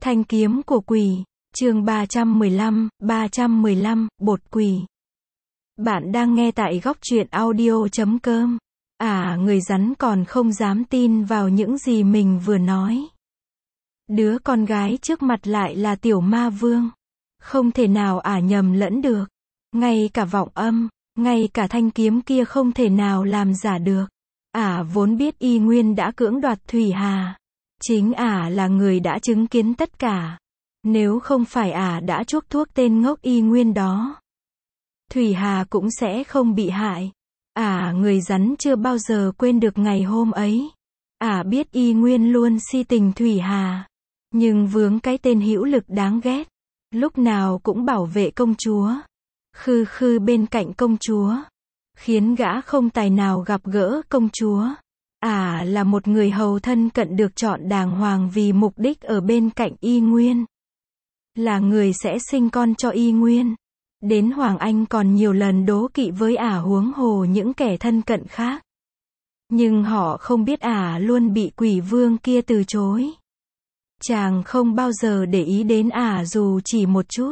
Thanh kiếm của quỷ, chương 315, bột quỷ. Bạn đang nghe tại góc truyện audio.com. Người rắn còn không dám tin vào những gì mình vừa nói. Đứa con gái trước mặt lại là tiểu ma vương. Không thể nào nhầm lẫn được. Ngay cả vọng âm, ngay cả thanh kiếm kia không thể nào làm giả được. Vốn biết Y Nguyên đã cưỡng đoạt Thủy Hà. Chính là người đã chứng kiến tất cả. Nếu không phải đã chuốc thuốc tên ngốc Y Nguyên đó, Thủy Hà cũng sẽ không bị hại. Người rắn chưa bao giờ quên được ngày hôm ấy. Biết Y Nguyên luôn si tình Thủy Hà, nhưng vướng cái tên hữu lực đáng ghét, lúc nào cũng bảo vệ công chúa, khư khư bên cạnh công chúa, khiến gã không tài nào gặp gỡ công chúa. Là một người hầu thân cận được chọn đàng hoàng vì mục đích ở bên cạnh Y Nguyên. Là người sẽ sinh con cho Y Nguyên. Đến Hoàng Anh còn nhiều lần đố kỵ với huống hồ những kẻ thân cận khác. Nhưng họ không biết luôn bị quỷ vương kia từ chối. Chàng không bao giờ để ý đến dù chỉ một chút.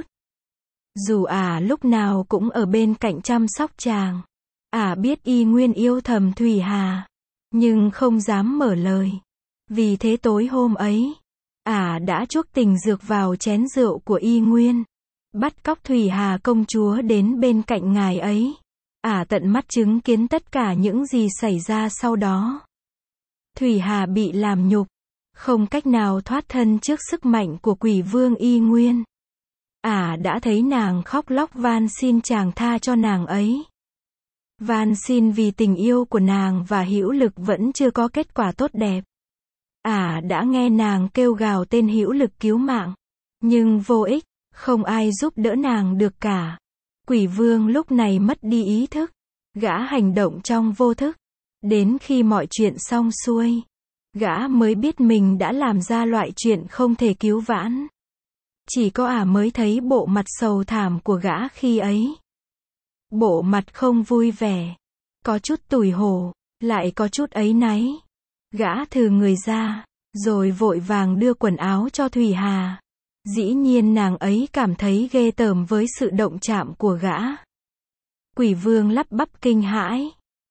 Dù lúc nào cũng ở bên cạnh chăm sóc chàng. Biết Y Nguyên yêu thầm Thủy Hà, nhưng không dám mở lời. Vì thế tối hôm ấy, đã chuốc tình dược vào chén rượu của Y Nguyên, bắt cóc Thủy Hà công chúa đến bên cạnh ngài ấy. Tận mắt chứng kiến tất cả những gì xảy ra sau đó. Thủy Hà bị làm nhục, không cách nào thoát thân trước sức mạnh của quỷ vương Y Nguyên. Đã thấy nàng khóc lóc van xin chàng tha cho nàng ấy. Van xin vì tình yêu của nàng và hữu lực vẫn chưa có kết quả tốt đẹp. Đã nghe nàng kêu gào tên hữu lực cứu mạng, nhưng vô ích, không ai giúp đỡ nàng được cả. Quỷ vương lúc này mất đi ý thức, gã hành động trong vô thức. Đến khi mọi chuyện xong xuôi, gã mới biết mình đã làm ra loại chuyện không thể cứu vãn. Chỉ có mới thấy bộ mặt sầu thảm của gã khi ấy. Bộ mặt không vui vẻ, có chút tủi hổ, lại có chút áy náy. Gã thừ người ra, rồi vội vàng đưa quần áo cho Thủy Hà. Dĩ nhiên nàng ấy cảm thấy ghê tởm với sự động chạm của gã. Quỷ vương lắp bắp kinh hãi.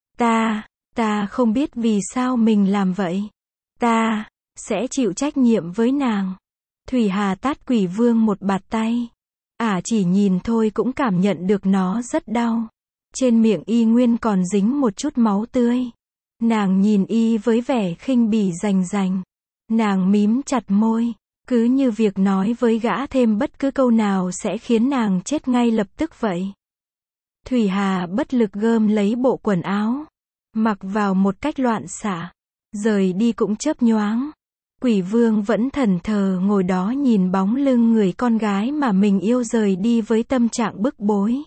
Ta không biết vì sao mình làm vậy. Ta sẽ chịu trách nhiệm với nàng. Thủy Hà tát quỷ vương một bạt tay. Chỉ nhìn thôi cũng cảm nhận được nó rất đau. Trên miệng Y Nguyên còn dính một chút máu tươi. Nàng nhìn Y với vẻ khinh bỉ rành rành. Nàng mím chặt môi, cứ như việc nói với gã thêm bất cứ câu nào sẽ khiến nàng chết ngay lập tức vậy. Thủy Hà bất lực gom lấy bộ quần áo, mặc vào một cách loạn xạ, rời đi cũng chớp nhoáng. Quỷ vương vẫn thẫn thờ ngồi đó nhìn bóng lưng người con gái mà mình yêu rời đi với tâm trạng bức bối.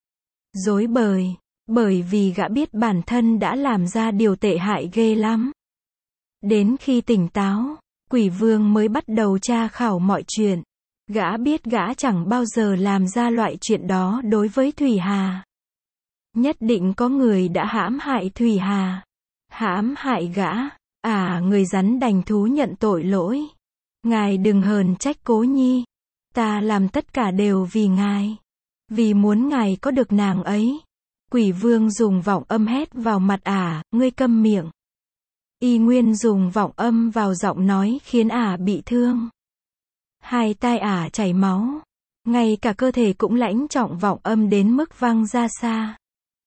Rối bời, bởi vì gã biết bản thân đã làm ra điều tệ hại ghê lắm. Đến khi tỉnh táo, quỷ vương mới bắt đầu tra khảo mọi chuyện. Gã biết gã chẳng bao giờ làm ra loại chuyện đó đối với Thủy Hà. Nhất định có người đã hãm hại Thủy Hà. Hãm hại gã. Người rắn đành thú nhận tội lỗi. Ngài đừng hờn trách Cố Nhi. Ta làm tất cả đều vì ngài. Vì muốn ngài có được nàng ấy. Quỷ vương dùng vọng âm hét vào mặt ngươi câm miệng. Y Nguyên dùng vọng âm vào giọng nói khiến bị thương. Hai tai chảy máu. Ngay cả cơ thể cũng lãnh trọng vọng âm đến mức văng ra xa.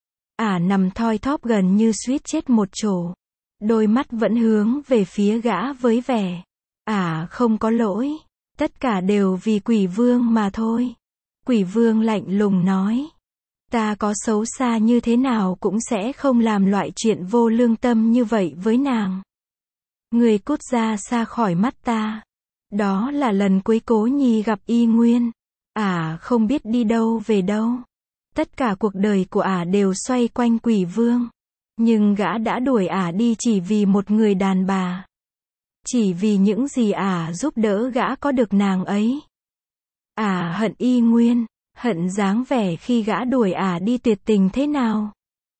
Nằm thoi thóp gần như suýt chết một chỗ. Đôi mắt vẫn hướng về phía gã với vẻ không có lỗi. Tất cả đều vì quỷ vương mà thôi. Quỷ vương lạnh lùng nói. Ta có xấu xa như thế nào cũng sẽ không làm loại chuyện vô lương tâm như vậy với nàng. Người cút ra xa khỏi mắt ta. Đó là lần cuối Cố Nhi gặp Y Nguyên. Không biết đi đâu về đâu. Tất cả cuộc đời của đều xoay quanh quỷ vương. Nhưng gã đã đuổi đi chỉ vì một người đàn bà. Chỉ vì những gì giúp đỡ gã có được nàng ấy. Hận Y Nguyên, hận dáng vẻ khi gã đuổi đi tuyệt tình thế nào.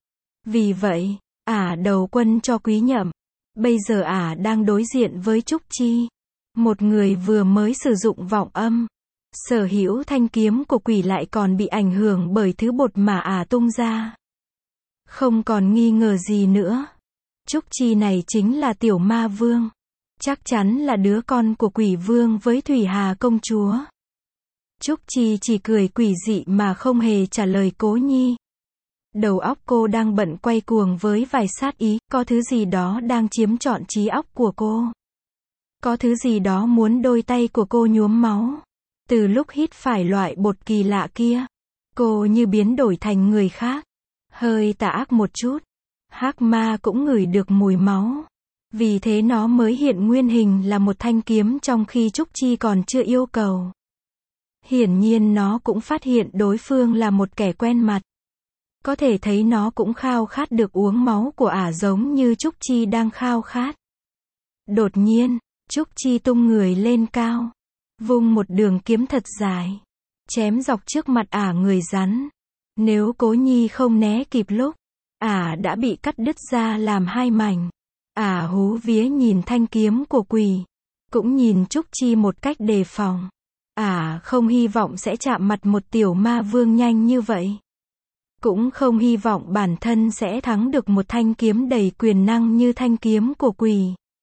Vì vậy, đầu quân cho Quý Nhậm. Bây giờ đang đối diện với Trúc Chi. Một người vừa mới sử dụng vọng âm, sở hữu thanh kiếm của quỷ lại còn bị ảnh hưởng bởi thứ bột mà ả tung ra. Không còn nghi ngờ gì nữa. Trúc Chi này chính là tiểu ma vương. Chắc chắn là đứa con của quỷ vương với Thủy Hà công chúa. Trúc Chi chỉ cười quỷ dị mà không hề trả lời Cố Nhi. Đầu óc cô đang bận quay cuồng với vài sát ý, có thứ gì đó đang chiếm trọn trí óc của cô. Có thứ gì đó muốn đôi tay của cô nhuốm máu. Từ lúc hít phải loại bột kỳ lạ kia, cô như biến đổi thành người khác. Hơi tà ác một chút. Hắc ma cũng ngửi được mùi máu. Vì thế nó mới hiện nguyên hình là một thanh kiếm trong khi Trúc Chi còn chưa yêu cầu. Hiển nhiên nó cũng phát hiện đối phương là một kẻ quen mặt. Có thể thấy nó cũng khao khát được uống máu của ả giống như Trúc Chi đang khao khát. Đột nhiên, Trúc Chi tung người lên cao, vung một đường kiếm thật dài, chém dọc trước mặt ả người rắn. Nếu Cố Nhi không né kịp lúc, ả đã bị cắt đứt ra làm hai mảnh. Ả hú vía nhìn thanh kiếm của quỷ, cũng nhìn Trúc Chi một cách đề phòng. Ả không hy vọng sẽ chạm mặt một tiểu ma vương nhanh như vậy. Cũng không hy vọng bản thân sẽ thắng được một thanh kiếm đầy quyền năng như thanh kiếm của quỷ.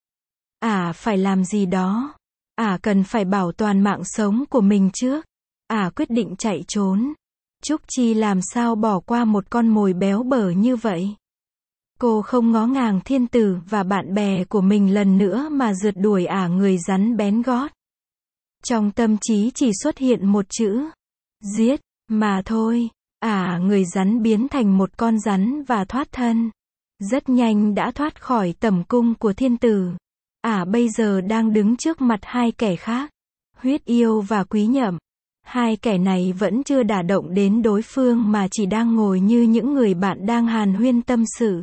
Ả phải làm gì đó. Ả cần phải bảo toàn mạng sống của mình trước. Ả quyết định chạy trốn. Trúc Chi làm sao bỏ qua một con mồi béo bở như vậy. Cô không ngó ngàng thiên tử và bạn bè của mình lần nữa mà rượt đuổi ả người rắn bén gót. Trong tâm trí chỉ xuất hiện một chữ. Giết, mà thôi. Ả người rắn biến thành một con rắn và thoát thân. Rất nhanh đã thoát khỏi tầm cung của thiên tử. Ả bây giờ đang đứng trước mặt hai kẻ khác. Huyết Yêu và Quý Nhậm. Hai kẻ này vẫn chưa đả động đến đối phương mà chỉ đang ngồi như những người bạn đang hàn huyên tâm sự.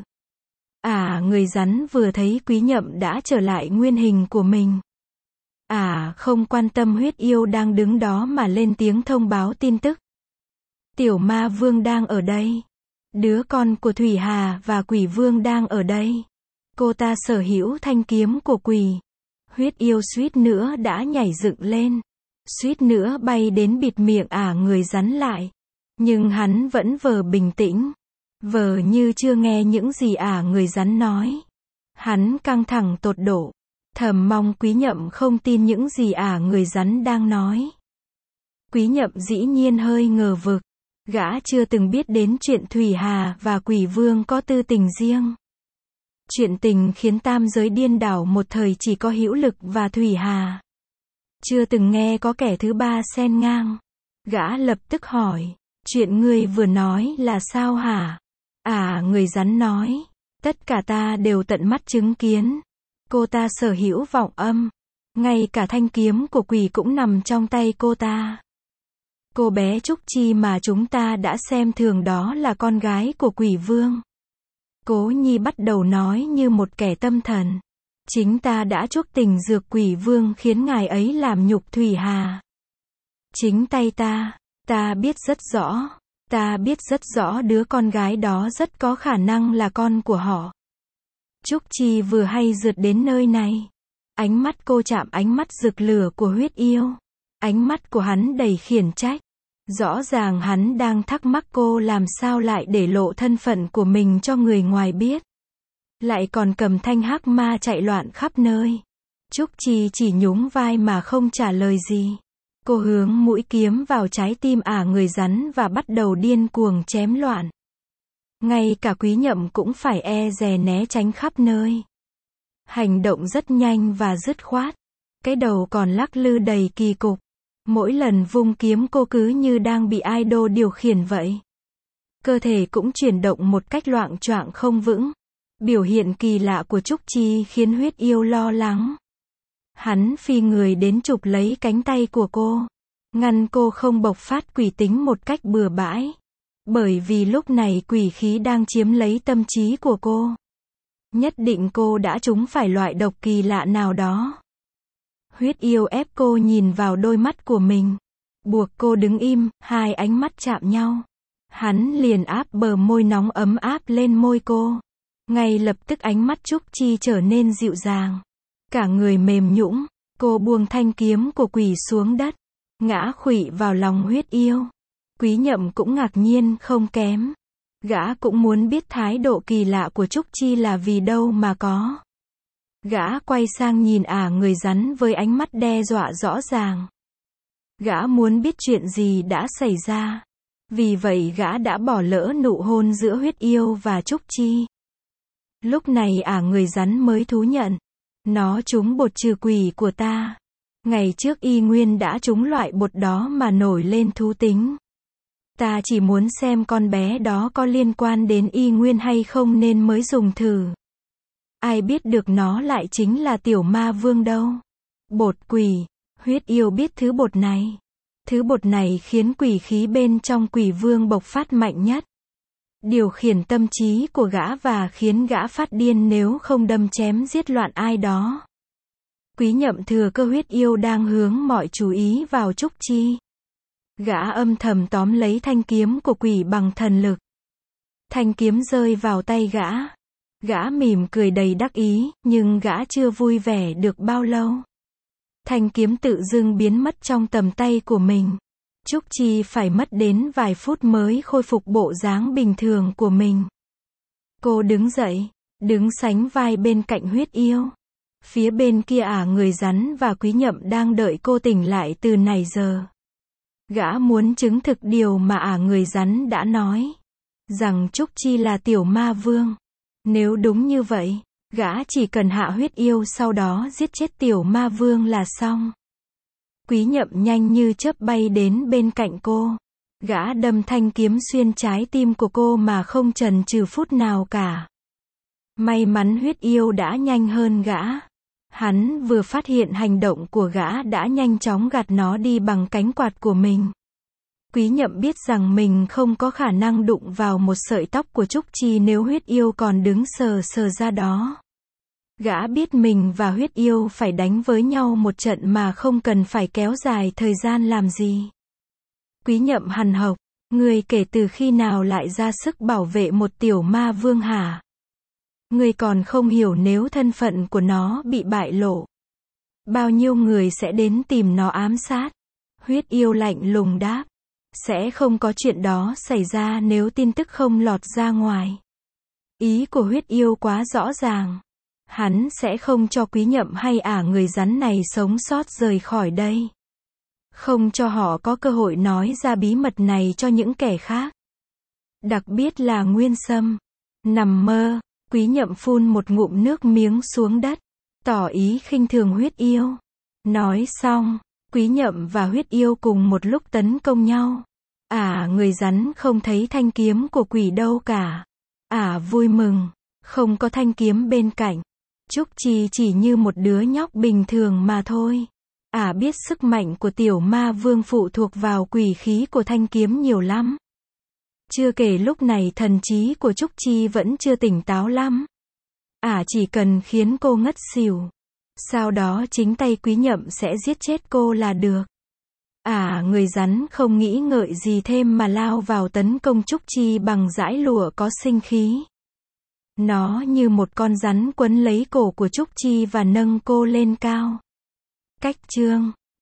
Ả người rắn vừa thấy Quý Nhậm đã trở lại nguyên hình của mình. Ả không quan tâm Huyết Yêu đang đứng đó mà lên tiếng thông báo tin tức. Tiểu ma vương đang ở đây. Đứa con của Thủy Hà và quỷ vương đang ở đây. Cô ta sở hữu thanh kiếm của quỷ. Huyết Yêu suýt nữa đã nhảy dựng lên. Suýt nữa bay đến bịt miệng ả người rắn lại. Nhưng hắn vẫn vờ bình tĩnh. Vờ như chưa nghe những gì ả người rắn nói. Hắn căng thẳng tột độ. Thầm mong Quý Nhậm không tin những gì ả người rắn đang nói. Quý Nhậm dĩ nhiên hơi ngờ vực. Gã chưa từng biết đến chuyện Thủy Hà và quỷ vương có tư tình riêng. Chuyện tình khiến tam giới điên đảo một thời chỉ có Hữu Lực và Thủy Hà. Chưa từng nghe có kẻ thứ ba xen ngang. Gã lập tức hỏi. Chuyện ngươi vừa nói là sao hả? Người rắn nói. Tất cả ta đều tận mắt chứng kiến. Cô ta sở hữu vọng âm. Ngay cả thanh kiếm của quỷ cũng nằm trong tay cô ta. Cô bé Trúc Chi mà chúng ta đã xem thường đó là con gái của quỷ vương. Cố Nhi bắt đầu nói như một kẻ tâm thần. Chính ta đã chuốc tình dược quỷ vương khiến ngài ấy làm nhục Thủy Hà. Chính tay ta biết rất rõ. Ta biết rất rõ đứa con gái đó rất có khả năng là con của họ. Trúc Chi vừa hay rượt đến nơi này. Ánh mắt cô chạm ánh mắt rực lửa của Huyết Yêu. Ánh mắt của hắn đầy khiển trách. Rõ ràng hắn đang thắc mắc cô làm sao lại để lộ thân phận của mình cho người ngoài biết. Lại còn cầm thanh hắc ma chạy loạn khắp nơi. Trúc Chi chỉ nhún vai mà không trả lời gì. Cô hướng mũi kiếm vào trái tim ả người rắn và bắt đầu điên cuồng chém loạn. Ngay cả Quý Nhậm cũng phải e dè né tránh khắp nơi. Hành động rất nhanh và dứt khoát. Cái đầu còn lắc lư đầy kỳ cục. Mỗi lần vung kiếm cô cứ như đang bị idol điều khiển vậy. Cơ thể cũng chuyển động một cách loạng choạng không vững. Biểu hiện kỳ lạ của Trúc Chi khiến Huyết Yêu lo lắng. Hắn phi người đến chụp lấy cánh tay của cô. Ngăn cô không bộc phát quỷ tính một cách bừa bãi. Bởi vì lúc này quỷ khí đang chiếm lấy tâm trí của cô. Nhất định cô đã trúng phải loại độc kỳ lạ nào đó. Huyết Yêu ép cô nhìn vào đôi mắt của mình. Buộc cô đứng im, hai ánh mắt chạm nhau. Hắn liền áp bờ môi nóng ấm áp lên môi cô. Ngay lập tức ánh mắt Trúc Chi trở nên dịu dàng. Cả người mềm nhũn, Cô buông thanh kiếm của quỷ xuống đất, ngã khuỵu vào lòng Huyết Yêu. Quý Nhậm cũng ngạc nhiên không kém. Gã cũng muốn biết thái độ kỳ lạ của Trúc Chi là vì đâu mà có. Gã quay sang nhìn người rắn với ánh mắt đe dọa rõ ràng. Gã muốn biết chuyện gì đã xảy ra. Vì vậy gã đã bỏ lỡ nụ hôn giữa Huyết Yêu và Trúc Chi. Lúc này người rắn mới thú nhận. Nó trúng bột trừ quỷ của ta. Ngày trước y nguyên đã trúng loại bột đó mà nổi lên thú tính. Ta chỉ muốn xem con bé đó có liên quan đến y nguyên hay không nên mới dùng thử. Ai biết được nó lại chính là tiểu ma vương đâu. Bột quỷ. Huyết Yêu biết thứ bột này. Thứ bột này khiến quỷ khí bên trong quỷ vương bộc phát mạnh nhất. Điều khiển tâm trí của gã và khiến gã phát điên nếu không đâm chém giết loạn ai đó. Quý Nhậm thừa cơ Huyết Yêu đang hướng mọi chú ý vào Trúc Chi. Gã âm thầm tóm lấy thanh kiếm của quỷ bằng thần lực. Thanh kiếm rơi vào tay gã. Gã mỉm cười đầy đắc ý, nhưng gã chưa vui vẻ được bao lâu. Thanh kiếm tự dưng biến mất trong tầm tay của mình. Trúc Chi phải mất đến vài phút mới khôi phục bộ dáng bình thường của mình. Cô đứng dậy, đứng sánh vai bên cạnh Huyết Yêu. Phía bên kia người rắn và Quý Nhậm đang đợi cô tỉnh lại từ nãy giờ. Gã muốn chứng thực điều mà người rắn đã nói. Rằng Trúc Chi là tiểu ma vương. Nếu đúng như vậy, gã chỉ cần hạ Huyết Yêu sau đó giết chết tiểu ma vương là xong. Quý Nhậm nhanh như chớp bay đến bên cạnh cô. Gã đâm thanh kiếm xuyên trái tim của cô mà không chần chừ phút nào cả. May mắn Huyết Yêu đã nhanh hơn gã. Hắn vừa phát hiện hành động của gã đã nhanh chóng gạt nó đi bằng cánh quạt của mình. Quý Nhậm biết rằng mình không có khả năng đụng vào một sợi tóc của Trúc Chi nếu Huyết Yêu còn đứng sờ sờ ra đó. Gã biết mình và Huyết Yêu phải đánh với nhau một trận mà không cần phải kéo dài thời gian làm gì. Quý Nhậm hằn học, ngươi kể từ khi nào lại ra sức bảo vệ một tiểu ma vương hả? Ngươi còn không hiểu nếu thân phận của nó bị bại lộ. Bao nhiêu người sẽ đến tìm nó ám sát? Huyết Yêu lạnh lùng đáp. Sẽ không có chuyện đó xảy ra nếu tin tức không lọt ra ngoài. Ý của Huyết Yêu quá rõ ràng. Hắn sẽ không cho Quý Nhậm hay người rắn này sống sót rời khỏi đây. Không cho họ có cơ hội nói ra bí mật này cho những kẻ khác. Đặc biệt là Nguyên Sâm. Nằm mơ, Quý Nhậm phun một ngụm nước miếng xuống đất, tỏ ý khinh thường Huyết Yêu. Nói xong, Quý Nhậm và Huyết Yêu cùng một lúc tấn công nhau. Người rắn không thấy thanh kiếm của quỷ đâu cả. Vui mừng, không có thanh kiếm bên cạnh. Trúc Chi chỉ như một đứa nhóc bình thường mà thôi. Biết sức mạnh của tiểu ma vương phụ thuộc vào quỷ khí của thanh kiếm nhiều lắm. Chưa kể lúc này thần trí của Trúc Chi vẫn chưa tỉnh táo lắm. Chỉ cần khiến cô ngất xỉu. Sau đó chính tay Quý Nhậm sẽ giết chết cô là được. Người rắn không nghĩ ngợi gì thêm mà lao vào tấn công Trúc Chi bằng dải lụa có sinh khí. Nó như một con rắn quấn lấy cổ của Trúc Chi và nâng cô lên cao. Cách chương